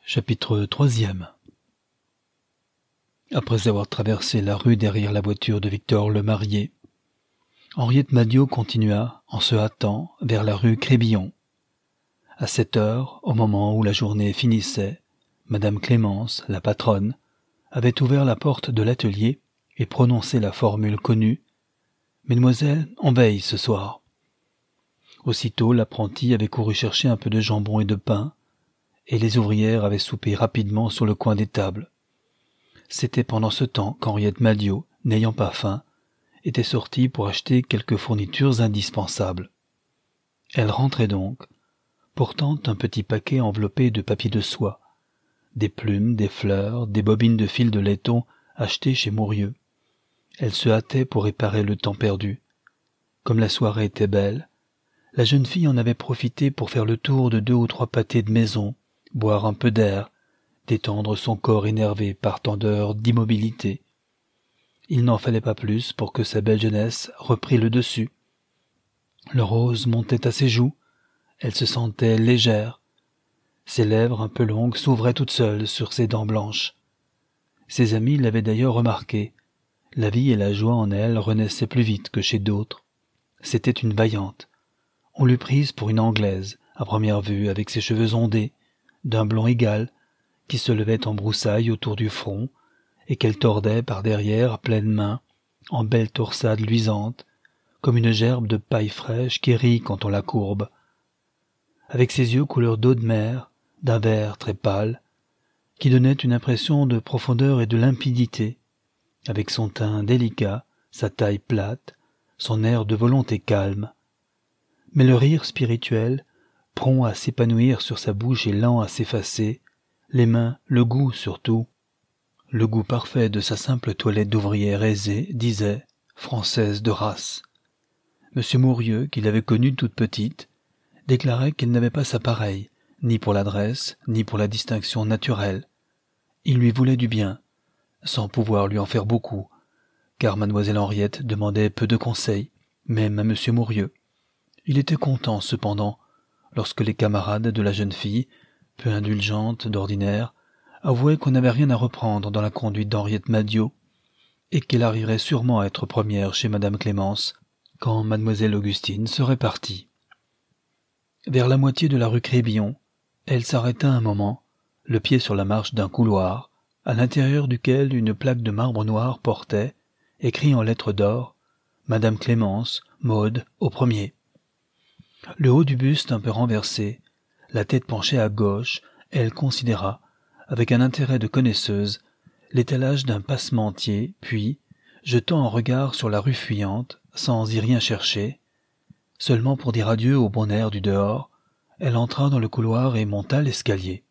Chapitre 3e. Après avoir traversé la rue derrière la voiture de Victor le marié, Henriette Madiot continua, en se hâtant, vers la rue Crébillon. À 7 heures, au moment où la journée finissait, Madame Clémence, la patronne, avait ouvert la porte de l'atelier et prononcé la formule connue « Mesdemoiselles, on veille ce soir ». Aussitôt, l'apprenti avait couru chercher un peu de jambon et de pain, et les ouvrières avaient soupé rapidement sur le coin des tables. C'était pendant ce temps qu'Henriette Madiot, n'ayant pas faim, était sortie pour acheter quelques fournitures indispensables. Elle rentrait donc, portant un petit paquet enveloppé de papier de soie, des plumes, des fleurs, des bobines de fil de laiton achetées chez Mourieux. Elle se hâtait pour réparer le temps perdu. Comme la soirée était belle, la jeune fille en avait profité pour faire le tour de 2 ou 3 pâtés de maison, boire un peu d'air, détendre son corps énervé par tant d'heures d'immobilité. Il n'en fallait pas plus pour que sa belle jeunesse reprît le dessus. Le rose montait à ses joues, elle se sentait légère. Ses lèvres un peu longues s'ouvraient toutes seules sur ses dents blanches. Ses amis l'avaient d'ailleurs remarqué. La vie et la joie en elle renaissaient plus vite que chez d'autres. C'était une vaillante. On l'eût prise pour une Anglaise, à première vue, avec ses cheveux ondés, d'un blond égal, qui se levait en broussailles autour du front, et qu'elle tordait par derrière à pleines mains, en belle torsade luisante, comme une gerbe de paille fraîche qui rit quand on la courbe. Avec ses yeux couleur d'eau de mer, d'un vert très pâle, qui donnait une impression de profondeur et de limpidité, avec son teint délicat, sa taille plate, son air de volonté calme. Mais le rire spirituel, prompt à s'épanouir sur sa bouche et lent à s'effacer, les mains, le goût surtout, le goût parfait de sa simple toilette d'ouvrière aisée, disait « Française de race ». Monsieur Mourieux, qui l'avait connue toute petite, déclarait qu'elle n'avait pas sa pareille, ni pour l'adresse, ni pour la distinction naturelle. Il lui voulait du bien, sans pouvoir lui en faire beaucoup, car mademoiselle Henriette demandait peu de conseils, même à monsieur Mourieux. Il était content, cependant, lorsque les camarades de la jeune fille, peu indulgentes d'ordinaire, avouaient qu'on n'avait rien à reprendre dans la conduite d'Henriette Madiot, et qu'elle arriverait sûrement à être première chez madame Clémence, quand mademoiselle Augustine serait partie. Vers la moitié de la rue Crébillon, elle s'arrêta un moment, le pied sur la marche d'un couloir, à l'intérieur duquel une plaque de marbre noir portait, écrit en lettres d'or, « Madame Clémence, Maude, au premier ». Le haut du buste un peu renversé, la tête penchée à gauche, elle considéra, avec un intérêt de connaisseuse, l'étalage d'un passementier, puis, jetant un regard sur la rue fuyante, sans y rien chercher, seulement pour dire adieu au bon air du dehors, elle entra dans le couloir et monta l'escalier.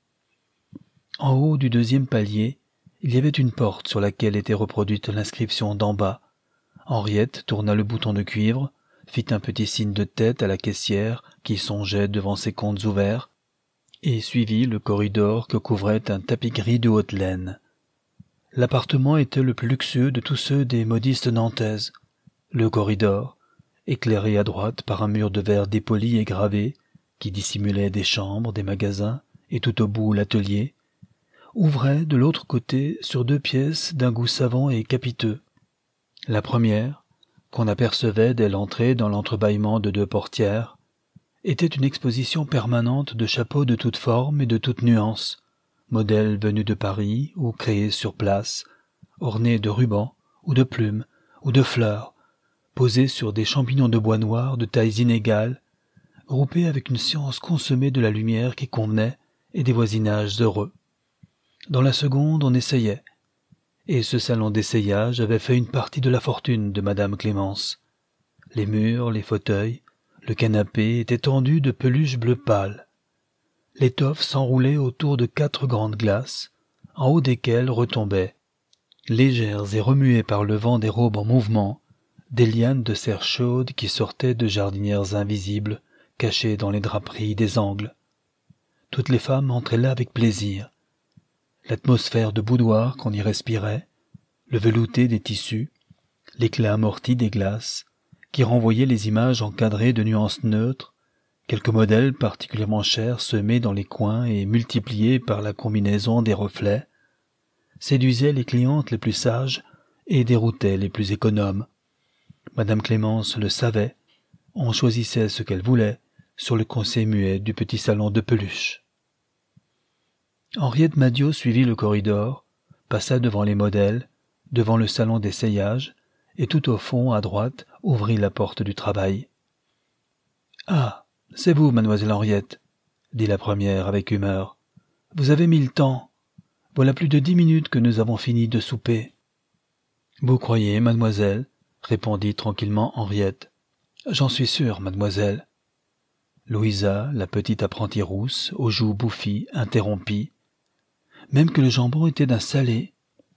En haut du 2e palier, il y avait une porte sur laquelle était reproduite l'inscription d'en bas. Henriette tourna le bouton de cuivre, fit un petit signe de tête à la caissière qui songeait devant ses comptes ouverts, et suivit le corridor que couvrait un tapis gris de haute laine. L'appartement était le plus luxueux de tous ceux des modistes nantaises. Le corridor, éclairé à droite par un mur de verre dépoli et gravé, qui dissimulait des chambres, des magasins, et tout au bout l'atelier, ouvrait de l'autre côté sur 2 pièces d'un goût savant et capiteux. La première, qu'on apercevait dès l'entrée dans l'entrebâillement de 2 portières, était une exposition permanente de chapeaux de toutes formes et de toutes nuances, modèles venus de Paris ou créés sur place, ornés de rubans ou de plumes ou de fleurs, posés sur des champignons de bois noir de tailles inégales, groupés avec une science consommée de la lumière qui convenait et des voisinages heureux. Dans la seconde, on essayait, et ce salon d'essayage avait fait une partie de la fortune de madame Clémence. Les murs, les fauteuils, le canapé étaient tendus de peluche bleu pâle. L'étoffe s'enroulait autour de 4 grandes glaces, en haut desquelles retombaient, légères et remuées par le vent des robes en mouvement, des lianes de serre chaude qui sortaient de jardinières invisibles, cachées dans les draperies des angles. Toutes les femmes entraient là avec plaisir. L'atmosphère de boudoir qu'on y respirait, le velouté des tissus, l'éclat amorti des glaces, qui renvoyaient les images encadrées de nuances neutres, Quelques modèles particulièrement chers semés dans les coins et multipliés par la combinaison des reflets séduisaient les clientes les plus sages et déroutaient les plus économes. Madame Clémence le savait, on choisissait ce qu'elle voulait sur le conseil muet du petit salon de peluche. Henriette Madiot suivit le corridor, passa devant les modèles, devant le salon d'essayage, et tout au fond, à droite, ouvrit la porte du travail. « Ah, c'est vous, mademoiselle Henriette, » dit la première avec humeur. « Vous avez mis le temps. Voilà plus de 10 minutes que nous avons fini de souper. »« Vous croyez, mademoiselle ?» répondit tranquillement Henriette. « J'en suis sûre, mademoiselle. » Louisa, la petite apprentie rousse, aux joues bouffies, interrompit. « Même que le jambon était d'un salé. »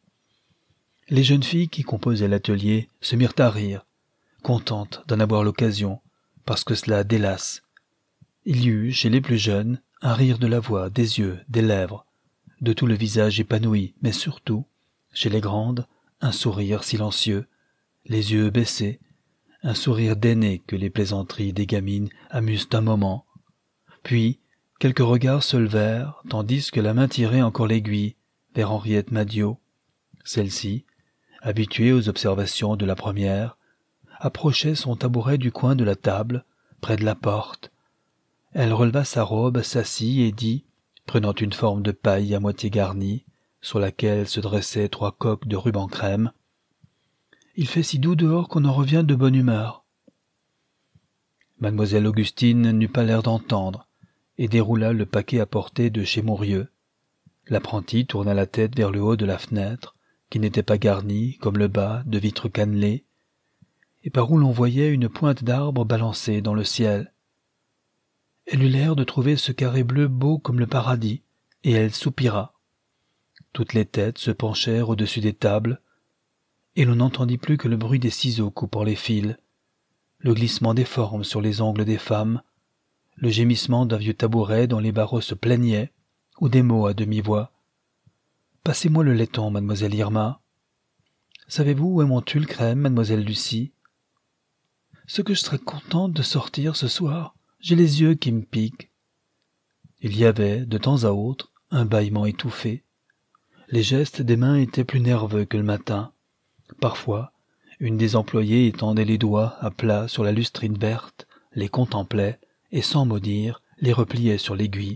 Les jeunes filles qui composaient l'atelier se mirent à rire, contentes d'en avoir l'occasion, parce que cela délasse. Il y eut, chez les plus jeunes, un rire de la voix, des yeux, des lèvres, de tout le visage épanoui, mais surtout, chez les grandes, un sourire silencieux, les yeux baissés, un sourire d'aîné que les plaisanteries des gamines amusent un moment. Puis, quelques regards se levèrent, tandis que la main tirait encore l'aiguille vers Henriette Madiot. Celle-ci, habituée aux observations de la première, approchait son tabouret du coin de la table, près de la porte. Elle releva sa robe, s'assit et dit, prenant une forme de paille à moitié garnie, sur laquelle se dressaient 3 coques de ruban crème, « Il fait si doux dehors qu'on en revient de bonne humeur. » Mademoiselle Augustine n'eut pas l'air d'entendre, et déroula le paquet apporté de chez Mourieux. L'apprenti tourna la tête vers le haut de la fenêtre, qui n'était pas garnie, comme le bas, de vitres cannelées, et par où l'on voyait une pointe d'arbre balancée dans le ciel. Elle eut l'air de trouver ce carré bleu beau comme le paradis, et elle soupira. Toutes les têtes se penchèrent au-dessus des tables, et l'on n'entendit plus que le bruit des ciseaux coupant les fils, le glissement des formes sur les ongles des femmes, le gémissement d'un vieux tabouret dont les barreaux se plaignaient, ou des mots à demi-voix. « Passez-moi le laiton, mademoiselle Irma. »« Savez-vous où est mon tulle crème, mademoiselle Lucie ?»« Ce que je serais contente de sortir ce soir, j'ai les yeux qui me piquent. » Il y avait, de temps à autre, un bâillement étouffé. Les gestes des mains étaient plus nerveux que le matin. Parfois, une des employées étendait les doigts à plat sur la lustrine verte, les contemplait, et sans mot dire, les repliait sur l'aiguille.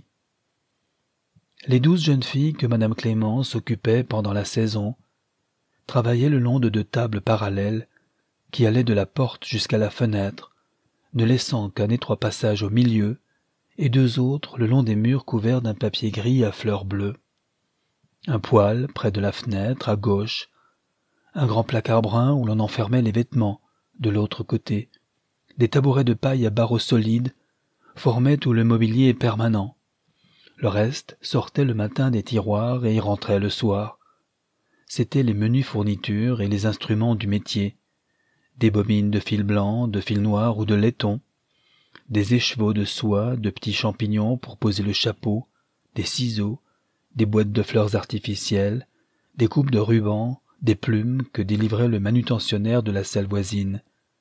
Les 12 jeunes filles que madame Clémence occupait pendant la saison travaillaient le long de 2 tables parallèles qui allaient de la porte jusqu'à la fenêtre, ne laissant qu'un étroit passage au milieu, et 2 autres le long des murs couverts d'un papier gris à fleurs bleues. Un poêle près de la fenêtre, à gauche, un grand placard brun où l'on enfermait les vêtements, de l'autre côté, des tabourets de paille à barreaux solides formaient tout le mobilier permanent. Le reste sortait le matin des tiroirs et y rentrait le soir. C'étaient les menues fournitures et les instruments du métier, des bobines de fil blanc, de fil noir ou de laiton, des écheveaux de soie, de petits champignons pour poser le chapeau, des ciseaux, des boîtes de fleurs artificielles, des coupes de rubans, des plumes que délivrait le manutentionnaire de la salle voisine.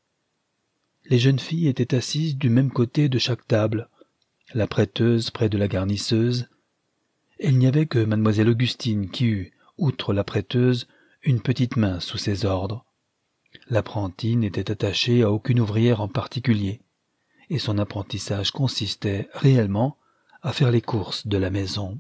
Les jeunes filles étaient assises du même côté de chaque table, la prêteuse près de la garnisseuse. Il n'y avait que mademoiselle Augustine qui eut, outre la prêteuse, une petite main sous ses ordres. L'apprenti n'était attaché à aucune ouvrière en particulier, et son apprentissage consistait réellement à faire les courses de la maison.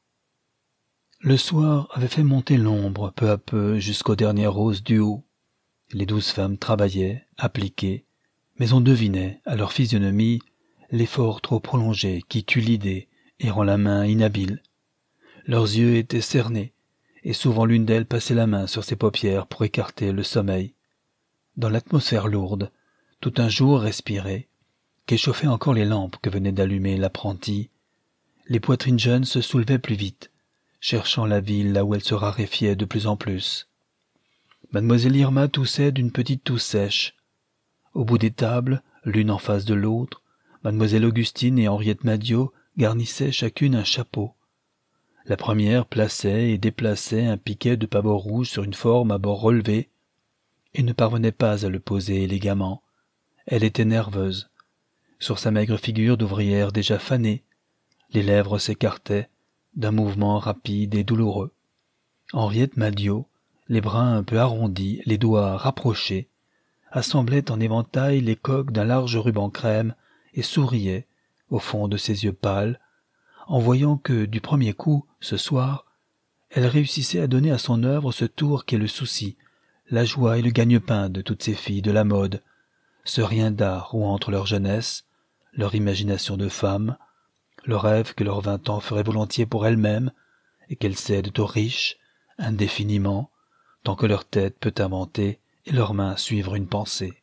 Le soir avait fait monter l'ombre peu à peu jusqu'aux dernières roses du haut. Les 12 femmes travaillaient, appliquées, mais on devinait, à leur physionomie, l'effort trop prolongé qui tue l'idée et rend la main inhabile. Leurs yeux étaient cernés, et souvent l'une d'elles passait la main sur ses paupières pour écarter le sommeil. Dans l'atmosphère lourde, tout un jour respirait, qu'échauffaient encore les lampes que venait d'allumer l'apprenti. Les poitrines jeunes se soulevaient plus vite, cherchant la ville là où elle se raréfiait de plus en plus. Mademoiselle Irma toussait d'une petite toux sèche. Au bout des tables, l'une en face de l'autre, mademoiselle Augustine et Henriette Madiot garnissaient chacune un chapeau. La première plaçait et déplaçait un piquet de pavot rouge sur une forme à bords relevés et ne parvenait pas à le poser élégamment. Elle était nerveuse. Sur sa maigre figure d'ouvrière déjà fanée, les lèvres s'écartaient d'un mouvement rapide et douloureux. Henriette Madiot, les bras un peu arrondis, les doigts rapprochés, assemblait en éventail les coques d'un large ruban crème et souriait, au fond de ses yeux pâles, en voyant que, du premier coup, ce soir, elle réussissait à donner à son œuvre ce tour qu'est le souci, la joie et le gagne-pain de toutes ces filles de la mode, ce rien d'art où entre leur jeunesse, leur imagination de femme, le rêve que leurs 20 ans feraient volontiers pour elles-mêmes, et qu'elles cèdent aux riches, indéfiniment, tant que leur tête peut inventer et leurs mains suivre une pensée.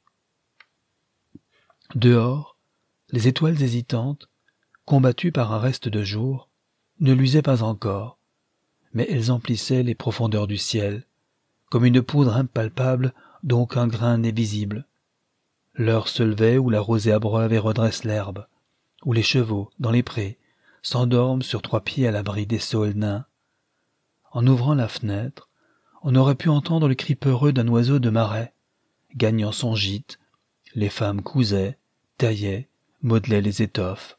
Dehors, les étoiles hésitantes, combattues par un reste de jour, ne luisaient pas encore, mais elles emplissaient les profondeurs du ciel, comme une poudre impalpable dont aucun grain n'est visible. L'heure se levait où la rosée abreuve et redresse l'herbe, où les chevaux, dans les prés, s'endorment sur 3 pieds à l'abri des saules nains. En ouvrant la fenêtre, on aurait pu entendre le cri peureux d'un oiseau de marais. Gagnant son gîte, les femmes cousaient, taillaient, modelaient les étoffes.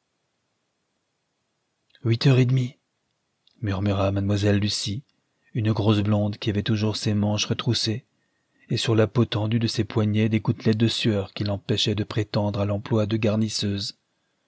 8h30, murmura mademoiselle Lucie, une grosse blonde qui avait toujours ses manches retroussées, et sur la peau tendue de ses poignets des gouttelettes de sueur qui l'empêchaient de prétendre à l'emploi de garnisseuse.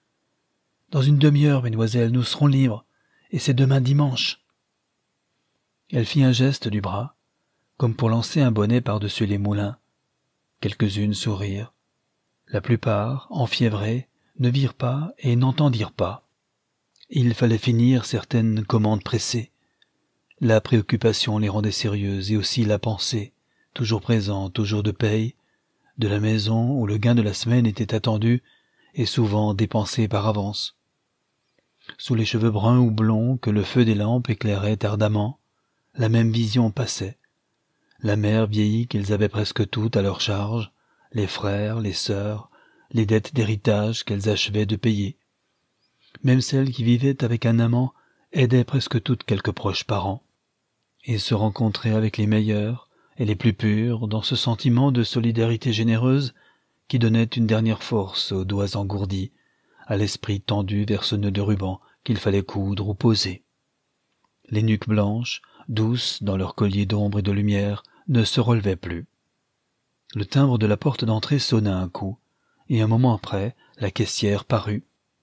« Dans une demi-heure, mesdemoiselles, nous serons libres, et c'est demain dimanche. » Elle fit un geste du bras, comme pour lancer un bonnet par-dessus les moulins. Quelques-unes sourirent. La plupart, enfiévrées, ne virent pas et n'entendirent pas. Il fallait finir certaines commandes pressées. La préoccupation les rendait sérieuses et aussi la pensée, toujours présente, toujours de paye, de la maison où le gain de la semaine était attendu et souvent dépensé par avance. Sous les cheveux bruns ou blonds que le feu des lampes éclairait ardemment, la même vision passait. La mère vieillie qu'ils avaient presque toutes à leur charge, les frères, les sœurs, les dettes d'héritage qu'elles achevaient de payer. Même celles qui vivaient avec un amant aidaient presque toutes quelques proches parents, et se rencontraient avec les meilleurs et les plus purs dans ce sentiment de solidarité généreuse qui donnait une dernière force aux doigts engourdis, à l'esprit tendu vers ce nœud de ruban qu'il fallait coudre ou poser. Les nuques blanches, douces dans leur collier d'ombre et de lumière, ne se relevaient plus. Le timbre de la porte d'entrée sonna un coup, et un moment après, la caissière parut.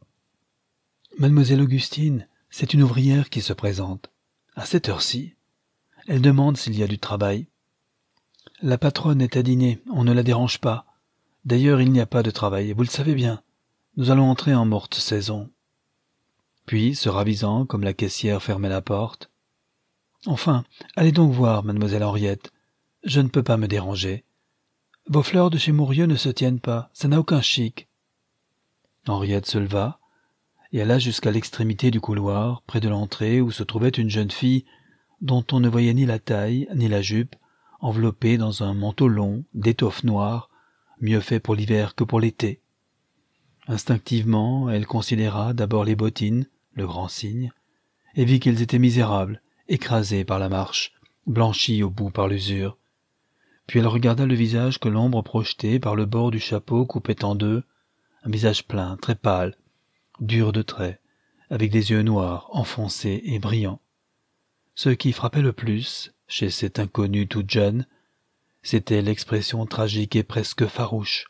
« Mademoiselle Augustine, c'est une ouvrière qui se présente. À cette heure-ci. Elle demande s'il y a du travail. La patronne est à dîner, on ne la dérange pas. D'ailleurs, il n'y a pas de travail, vous le savez bien. Nous allons entrer en morte saison. » Puis, se ravisant comme la caissière fermait la porte, « Enfin, allez donc voir, mademoiselle Henriette. Je ne peux pas me déranger. Vos fleurs de chez Mourieux ne se tiennent pas, ça n'a aucun chic. » Henriette se leva et alla jusqu'à l'extrémité du couloir, près de l'entrée où se trouvait une jeune fille dont on ne voyait ni la taille ni la jupe, enveloppée dans un manteau long, d'étoffe noire, mieux fait pour l'hiver que pour l'été. Instinctivement, elle considéra d'abord les bottines, le grand signe, et vit qu'elles étaient misérables, écrasées par la marche, blanchies au bout par l'usure. Puis elle regarda le visage que l'ombre projetait par le bord du chapeau coupait en deux, un visage plein, très pâle, dur de traits, avec des yeux noirs, enfoncés et brillants. Ce qui frappait le plus, chez cette inconnue toute jeune, c'était l'expression tragique et presque farouche.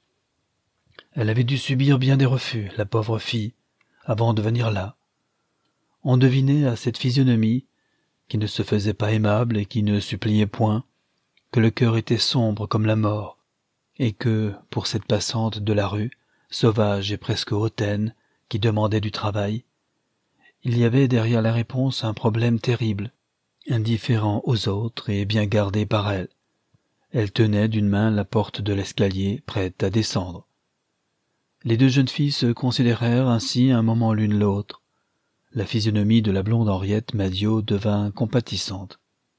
Elle avait dû subir bien des refus, la pauvre fille, avant de venir là. On devinait à cette physionomie, qui ne se faisait pas aimable et qui ne suppliait point, que le cœur était sombre comme la mort, et que, pour cette passante de la rue, sauvage et presque hautaine, qui demandait du travail, il y avait derrière la réponse un problème terrible, indifférent aux autres et bien gardé par elle. Elle tenait d'une main la porte de l'escalier, prête à descendre. Les deux jeunes filles se considérèrent ainsi un moment l'une l'autre. La physionomie de la blonde Henriette Madiot devint compatissante.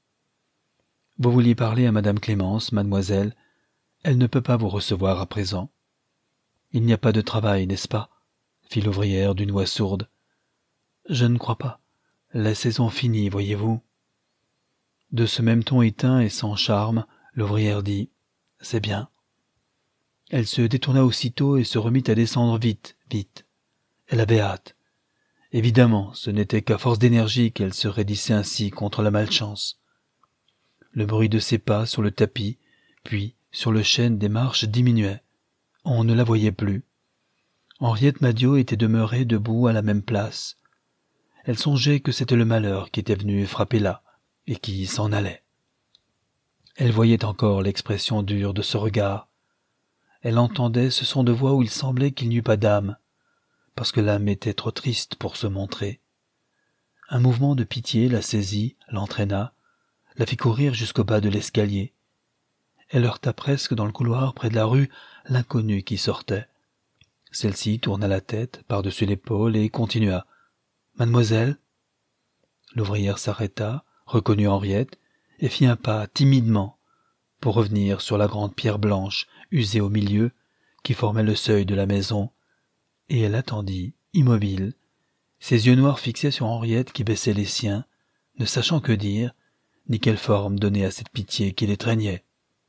« Vous vouliez parler à madame Clémence, mademoiselle. Elle ne peut pas vous recevoir à présent. »« Il n'y a pas de travail, n'est-ce pas ?» fit l'ouvrière d'une voix sourde. « Je ne crois pas. La saison finit, voyez-vous. » De ce même ton éteint et sans charme, l'ouvrière dit « C'est bien. » Elle se détourna aussitôt et se remit à descendre vite, vite. Elle avait hâte. Évidemment, ce n'était qu'à force d'énergie qu'elle se raidissait ainsi contre la malchance. Le bruit de ses pas sur le tapis, puis sur le chêne des marches diminuait. On ne la voyait plus. Henriette Madio était demeurée debout à la même place. Elle songeait que c'était le malheur qui était venu frapper là, et qui s'en allait. Elle voyait encore l'expression dure de ce regard. Elle entendait ce son de voix où il semblait qu'il n'y eût pas d'âme, parce que l'âme était trop triste pour se montrer. Un mouvement de pitié la saisit, l'entraîna, la fit courir jusqu'au bas de l'escalier. Elle heurta presque dans le couloir près de la rue l'inconnu qui sortait. Celle-ci tourna la tête par-dessus l'épaule et continua. « Mademoiselle ?» L'ouvrière s'arrêta, reconnut Henriette, et fit un pas timidement pour revenir sur la grande pierre blanche, usée au milieu, qui formait le seuil de la maison, et elle attendit, immobile, ses yeux noirs fixés sur Henriette qui baissait les siens, ne sachant que dire, ni quelle forme donner à cette pitié qui l'étreignait.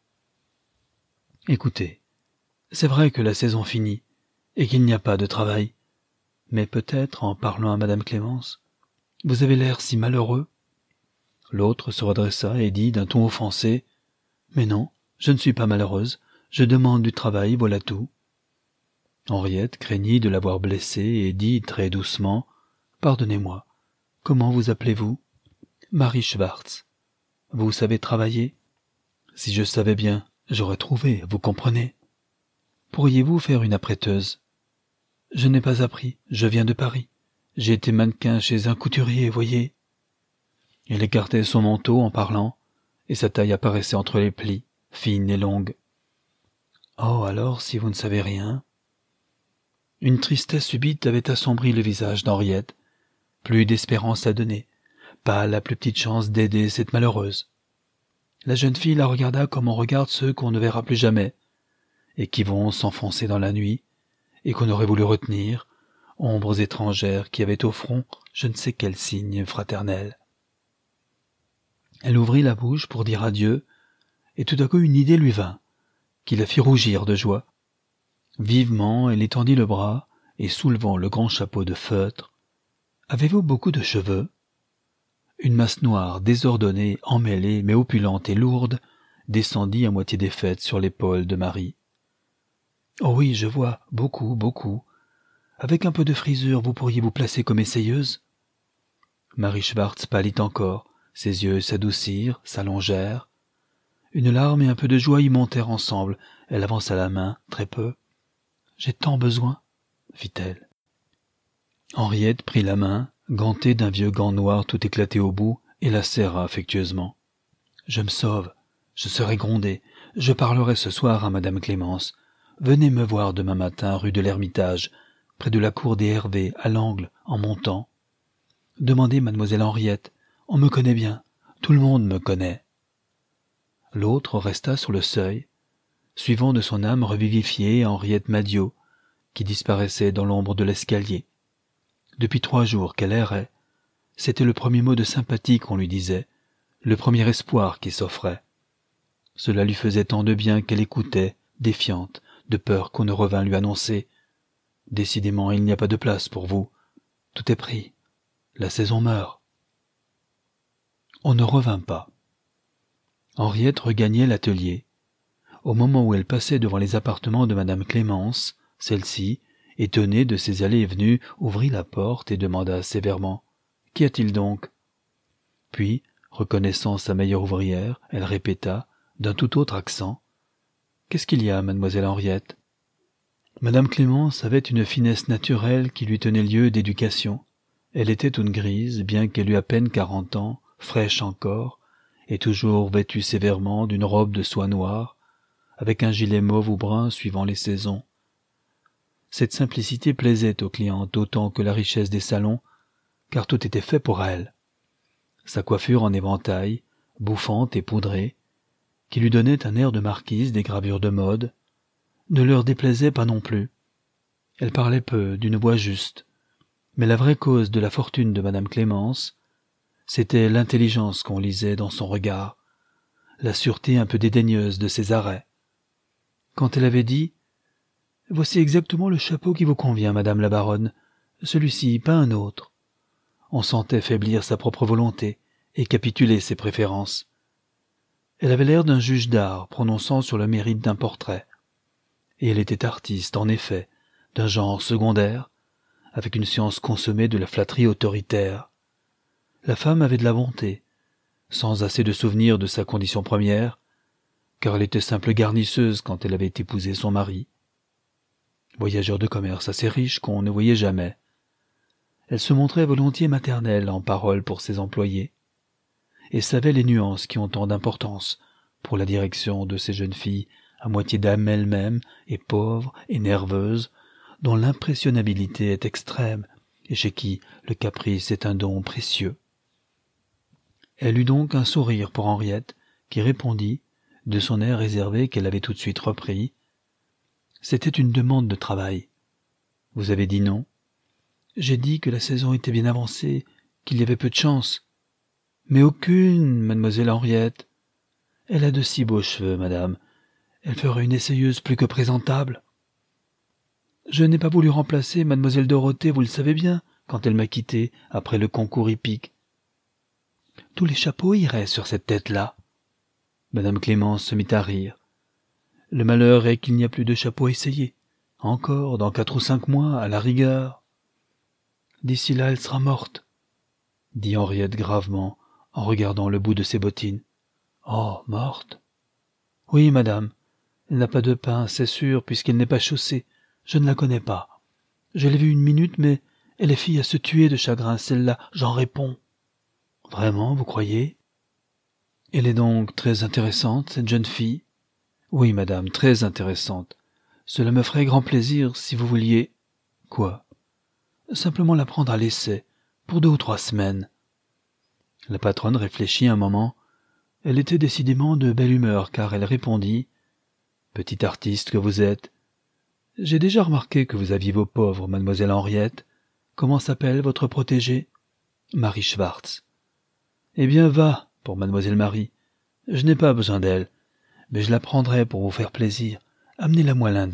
« Écoutez, c'est vrai que la saison finit, et qu'il n'y a pas de travail, mais peut-être, en parlant à madame Clémence, vous avez l'air si malheureux. » L'autre se redressa et dit d'un ton offensé, « Mais non, je ne suis pas malheureuse, je demande du travail, voilà tout. » Henriette craignit de l'avoir blessée et dit très doucement, « Pardonnez-moi, comment vous appelez-vous ?»« Marie Schwartz. Vous savez travailler ?»« Si je savais bien, j'aurais trouvé, vous comprenez. » « Pourriez-vous faire une apprêteuse ?»« Je n'ai pas appris, je viens de Paris. J'ai été mannequin chez un couturier, voyez. » Il écartait son manteau en parlant, et sa taille apparaissait entre les plis, fine et longue. « Oh, alors, si vous ne savez rien... » Une tristesse subite avait assombri le visage d'Henriette. Plus d'espérance à donner, pas la plus petite chance d'aider cette malheureuse. La jeune fille la regarda comme on regarde ceux qu'on ne verra plus jamais, et qui vont s'enfoncer dans la nuit, et qu'on aurait voulu retenir, ombres étrangères qui avaient au front je ne sais quel signe fraternel. Elle ouvrit la bouche pour dire adieu, et tout à coup une idée lui vint, qui la fit rougir de joie. Vivement, elle étendit le bras, et soulevant le grand chapeau de feutre, « Avez-vous beaucoup de cheveux ?» Une masse noire, désordonnée, emmêlée, mais opulente et lourde, descendit à moitié défaite sur l'épaule de Marie. « Oh oui, je vois, beaucoup, beaucoup. Avec un peu de frisure, vous pourriez vous placer comme essayeuse ?» Marie Schwartz pâlit encore, ses yeux s'adoucirent, s'allongèrent. Une larme et un peu de joie y montèrent ensemble. Elle avança la main, très peu. « J'ai tant besoin, » fit-elle. Henriette prit la main, gantée d'un vieux gant noir tout éclaté au bout, et la serra affectueusement. « Je me sauve, je serai grondée, je parlerai ce soir à madame Clémence. Venez me voir demain matin rue de l'Ermitage, près de la cour des Hervé, à l'angle, en montant. Demandez mademoiselle Henriette, on me connaît bien, tout le monde me connaît. » L'autre resta sur le seuil, suivant de son âme revivifiée Henriette Madio, qui disparaissait dans l'ombre de l'escalier. Depuis 3 jours qu'elle errait, c'était le premier mot de sympathie qu'on lui disait, le premier espoir qui s'offrait. Cela lui faisait tant de bien qu'elle écoutait, défiante, de peur qu'on ne revînt lui annoncer « Décidément, il n'y a pas de place pour vous. Tout est pris. La saison meurt. » On ne revint pas. Henriette regagnait l'atelier. Au moment où elle passait devant les appartements de madame Clémence, celle-ci, étonnée de ses allées et venues, ouvrit la porte et demanda sévèrement « Qu'y a-t-il donc ?» Puis, reconnaissant sa meilleure ouvrière, elle répéta, d'un tout autre accent « Qu'est-ce qu'il y a, mademoiselle Henriette ?» Madame Clémence avait une finesse naturelle qui lui tenait lieu d'éducation. Elle était toute grise, bien qu'elle eût à peine 40 ans, fraîche encore, et toujours vêtue sévèrement d'une robe de soie noire, avec un gilet mauve ou brun suivant les saisons. Cette simplicité plaisait aux clientes autant que la richesse des salons, car tout était fait pour elle. Sa coiffure en éventail, bouffante et poudrée, qui lui donnait un air de marquise des gravures de mode, ne leur déplaisait pas non plus. Elle parlait peu, d'une voix juste, mais la vraie cause de la fortune de madame Clémence, c'était l'intelligence qu'on lisait dans son regard, la sûreté un peu dédaigneuse de ses arrêts. Quand elle avait dit Voici exactement le chapeau qui vous convient, madame la baronne. Celui-ci, pas un autre. » On sentait faiblir sa propre volonté et capituler ses préférences. Elle avait l'air d'un juge d'art prononçant sur le mérite d'un portrait. Et elle était artiste, en effet, d'un genre secondaire, avec une science consommée de la flatterie autoritaire. La femme avait de la bonté, sans assez de souvenirs de sa condition première, car elle était simple garnisseuse quand elle avait épousé son mari. Voyageur de commerce assez riche qu'on ne voyait jamais. Elle se montrait volontiers maternelle en paroles pour ses employés, et savait les nuances qui ont tant d'importance pour la direction de ces jeunes filles à moitié d'âme elles-mêmes et pauvres et nerveuses, dont l'impressionnabilité est extrême et chez qui le caprice est un don précieux. Elle eut donc un sourire pour Henriette, qui répondit, de son air réservé qu'elle avait tout de suite repris. C'était une demande de travail. Vous avez dit non? J'ai dit que la saison était bien avancée, qu'il y avait peu de chance. Mais aucune, mademoiselle Henriette. Elle a de si beaux cheveux, madame. Elle ferait une essayeuse plus que présentable. Je n'ai pas voulu remplacer mademoiselle Dorothée, vous le savez bien, quand elle m'a quitté après le concours hippique. Tous les chapeaux iraient sur cette tête-là. Madame Clémence se mit à rire. Le malheur est qu'il n'y a plus de chapeau à essayer. Encore, dans 4 ou 5 mois, à la rigueur. D'ici là, elle sera morte, dit Henriette gravement, en regardant le bout de ses bottines. Oh, morte? Oui, madame. Elle n'a pas de pain, c'est sûr, puisqu'elle n'est pas chaussée. Je ne la connais pas. Je l'ai vue une minute, mais elle est fille à se tuer de chagrin, celle-là, j'en réponds. Vraiment, vous croyez? Elle est donc très intéressante, cette jeune fille? Oui, madame, très intéressante. Cela me ferait grand plaisir si vous vouliez... Quoi? Simplement la prendre à l'essai, pour 2 ou 3 semaines. La patronne réfléchit un moment. Elle était décidément de belle humeur, car elle répondit « Petite artiste que vous êtes, j'ai déjà remarqué que vous aviez vos pauvres, mademoiselle Henriette. Comment s'appelle votre protégée? Marie Schwartz. Eh bien, va, pour mademoiselle Marie. Je n'ai pas besoin d'elle, mais je la prendrai pour vous faire plaisir. Amenez-la-moi lundi. »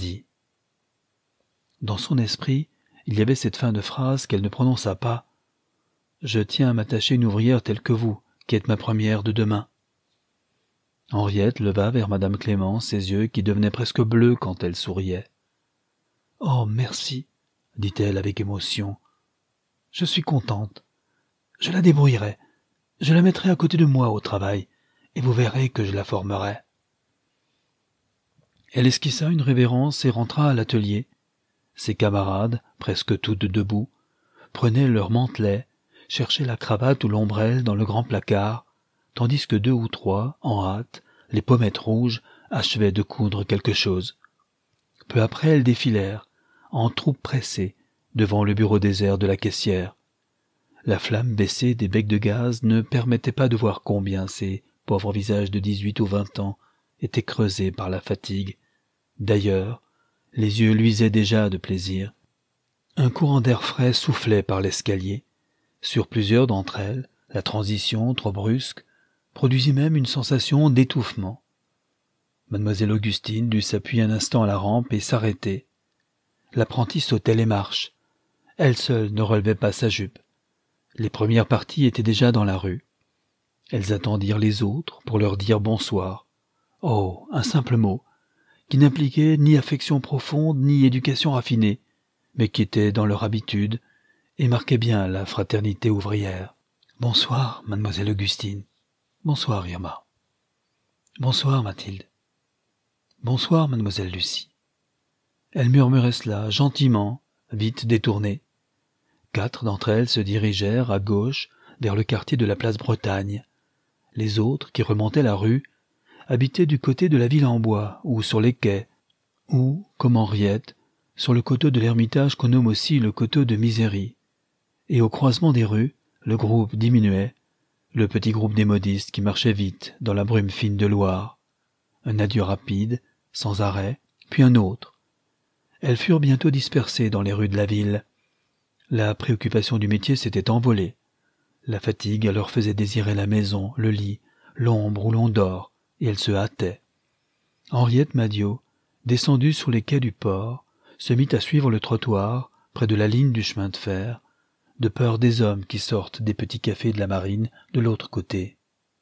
Dans son esprit, il y avait cette fin de phrase qu'elle ne prononça pas. « Je tiens à m'attacher une ouvrière telle que vous, qui êtes ma première de demain. » Henriette leva vers madame Clémence ses yeux qui devenaient presque bleus quand elle souriait. « Oh, merci, » dit-elle avec émotion. « Je suis contente. Je la débrouillerai. Je la mettrai à côté de moi au travail, et vous verrez que je la formerai. » Elle esquissa une révérence et rentra à l'atelier. Ses camarades, presque toutes debout, prenaient leur mantelet, cherchaient la cravate ou l'ombrelle dans le grand placard, tandis que 2 ou 3, en hâte, les pommettes rouges, achevaient de coudre quelque chose. Peu après, elles défilèrent, en troupes pressées, devant le bureau désert de la caissière. La flamme baissée des becs de gaz ne permettait pas de voir combien ces pauvres visages de 18 ou 20 ans étaient creusés par la fatigue. D'ailleurs, les yeux luisaient déjà de plaisir. Un courant d'air frais soufflait par l'escalier. Sur plusieurs d'entre elles, la transition, trop brusque, produisit même une sensation d'étouffement. Mademoiselle Augustine dut s'appuyer un instant à la rampe et s'arrêter. L'apprentie sautait les marches. Elle seule ne relevait pas sa jupe. Les premières parties étaient déjà dans la rue. Elles attendirent les autres pour leur dire bonsoir. Oh, un simple mot, qui n'impliquait ni affection profonde ni éducation raffinée, mais qui était dans leur habitude et marquait bien la fraternité ouvrière. « Bonsoir, mademoiselle Augustine. Bonsoir, Irma. Bonsoir, Mathilde. Bonsoir, mademoiselle Lucie. » Elle murmurait cela gentiment, vite détournée. 4 d'entre elles se dirigèrent à gauche vers le quartier de la place Bretagne. Les autres, qui remontaient la rue, habitaient du côté de la ville en bois ou sur les quais, ou, comme Henriette, sur le coteau de l'Ermitage qu'on nomme aussi le coteau de Misery. Et au croisement des rues, le groupe diminuait, le petit groupe des modistes qui marchaient vite dans la brume fine de Loire. Un adieu rapide, sans arrêt, puis un autre. Elles furent bientôt dispersées dans les rues de la ville. La préoccupation du métier s'était envolée. La fatigue leur faisait désirer la maison, le lit, l'ombre où l'on dort, et elles se hâtaient. Henriette Madio, descendue sur les quais du port, se mit à suivre le trottoir près de la ligne du chemin de fer, de peur des hommes qui sortent des petits cafés de la marine de l'autre côté.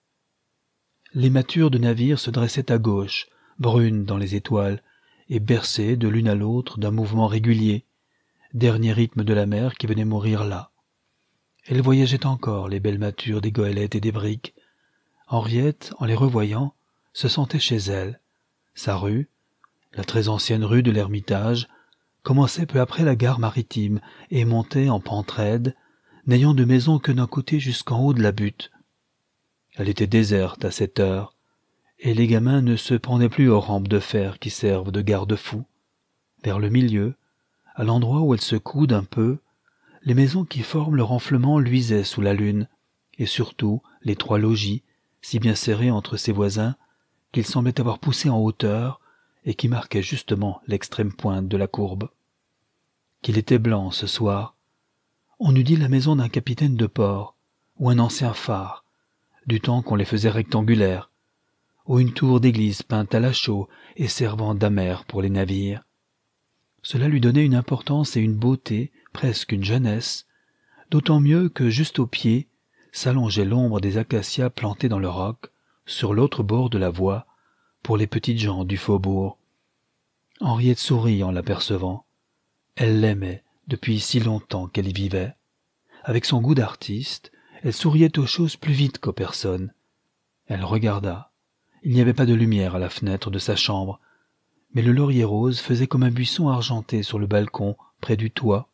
Les mâtures de navires se dressaient à gauche, brunes dans les étoiles, et bercées de l'une à l'autre d'un mouvement régulier, dernier rythme de la mer qui venait mourir là. Elle voyageait encore, les belles mâtures des goélettes et des briques. Henriette, en les revoyant, se sentait chez elle. Sa rue, la très ancienne rue de l'Ermitage, commençait peu après la gare maritime et montait en pente raide, n'ayant de maison que d'un côté jusqu'en haut de la butte. Elle était déserte à cette heure, et les gamins ne se prenaient plus aux rampes de fer qui servent de garde-fous. Vers le milieu, à l'endroit où elle se coude un peu, les maisons qui forment le renflement luisaient sous la lune, et surtout les 3 logis, si bien serrés entre ses voisins, qu'ils semblaient avoir poussés en hauteur et qui marquaient justement l'extrême pointe de la courbe. Qu'il était blanc ce soir. On eût dit la maison d'un capitaine de port, ou un ancien phare, du temps qu'on les faisait rectangulaires, ou une tour d'église peinte à la chaux et servant d'amer pour les navires. Cela lui donnait une importance et une beauté, presque une jeunesse, d'autant mieux que juste au pied s'allongeait l'ombre des acacias plantés dans le roc, sur l'autre bord de la voie, pour les petites gens du faubourg. Henriette sourit en l'apercevant. Elle l'aimait depuis si longtemps qu'elle y vivait. Avec son goût d'artiste, elle souriait aux choses plus vite qu'aux personnes. Elle regarda. Il n'y avait pas de lumière à la fenêtre de sa chambre, mais le laurier rose faisait comme un buisson argenté sur le balcon, près du toit.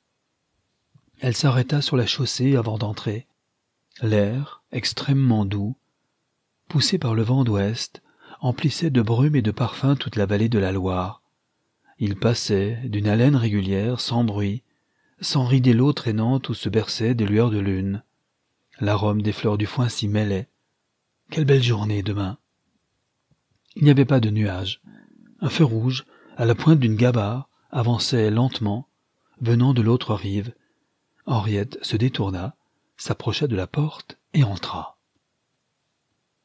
Elle s'arrêta sur la chaussée avant d'entrer. L'air, extrêmement doux, poussé par le vent d'ouest, emplissait de brume et de parfum toute la vallée de la Loire. Il passait, d'une haleine régulière, sans bruit, sans rider l'eau traînante où se berçaient des lueurs de lune. L'arôme des fleurs du foin s'y mêlait. Quelle belle journée demain! Il n'y avait pas de nuages. Un feu rouge, à la pointe d'une gabarre, avançait lentement, venant de l'autre rive. Henriette se détourna, s'approcha de la porte et entra.